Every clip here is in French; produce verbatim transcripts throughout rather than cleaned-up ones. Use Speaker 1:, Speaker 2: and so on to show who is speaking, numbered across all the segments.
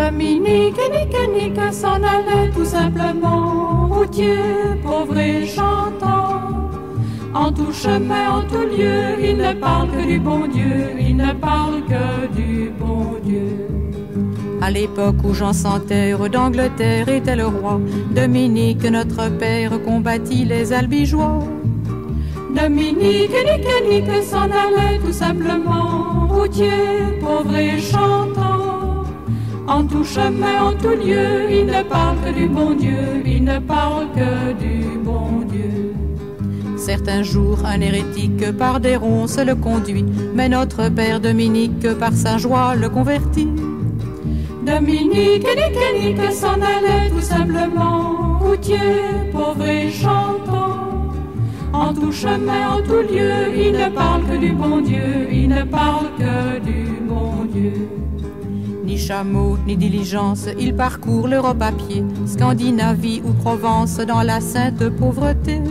Speaker 1: Dominique et Nique, Nique s'en allait tout simplement, routier, pauvre et chantant. En tout chemin, en tout lieu, il ne parle que du bon Dieu, il ne parle que du bon Dieu. À l'époque où Jean sans terre d'Angleterre était le roi, Dominique, notre père, combattit les albigeois. Dominique et Nique, Nique s'en allait tout simplement, routier, pauvre et chantant. En tout chemin, en tout lieu, il ne parle que du bon Dieu, il ne parle que du bon Dieu. Certains jours, un hérétique par des ronces le conduit, mais notre père Dominique par sa joie le convertit. Dominique et Nique, Nique s'en allait tout simplement, routier, pauvre et chantant. En tout chemin, en tout lieu, il ne parle que du bon Dieu, il ne parle que du bon Dieu. Ni chameau, ni diligence, il parcourt l'Europe à pied, Scandinavie ou Provence dans la sainte pauvreté.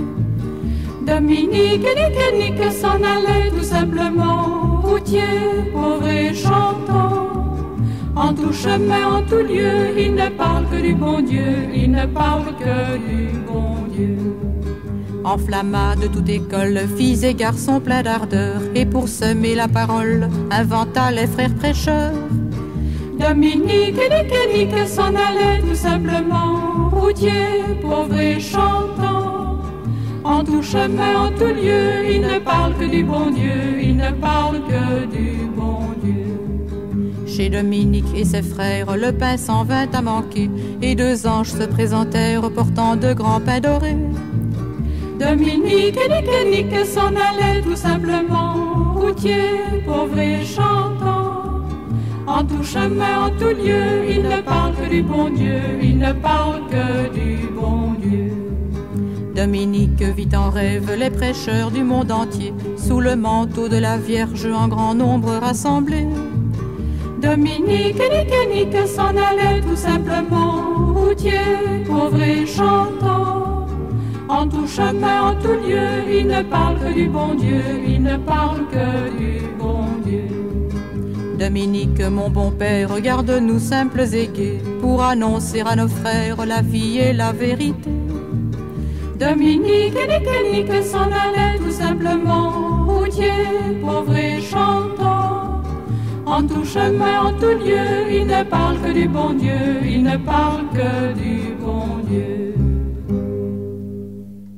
Speaker 1: Dominique et Nique, Nique s'en allait tout simplement, routier, pauvre et chantant. En tout chemin, en tout lieu, il ne parle que du bon Dieu, il ne parle que du bon Dieu. Enflamma de toute école, filles et garçons pleins d'ardeur, et pour semer la parole, inventa les frères prêcheurs. Dominique et Nique, Nique s'en allait tout simplement, routier, pauvre et chantant. En tout chemin, en tout lieu, il ne parle que du bon Dieu, il ne parle que du bon Dieu. Chez Dominique et ses frères, le pain s'en vint à manquer, et deux anges se présentèrent portant de grands pains dorés. Dominique et Nique, Nique s'en allait tout simplement, routier, pauvre et chantant. En tout chemin, en tout lieu, il ne parle que du bon Dieu, il ne parle que du bon Dieu. Dominique vit en rêve les prêcheurs du monde entier, sous le manteau de la Vierge en grand nombre rassemblés. Dominique et Nique, Nique s'en allait tout simplement, routier, pauvre et chantant. En tout chemin, en tout lieu, il ne parle que du bon Dieu, il ne parle que du bon Dieu. Dominique, mon bon père, regarde-nous simples et gais, pour annoncer à nos frères la vie et la vérité. Dominique et Nique, Nique s'en allait tout simplement, routier, pauvre et chantant. En tout chemin, en tout lieu, il ne parle que du bon Dieu, il ne parle que du bon Dieu.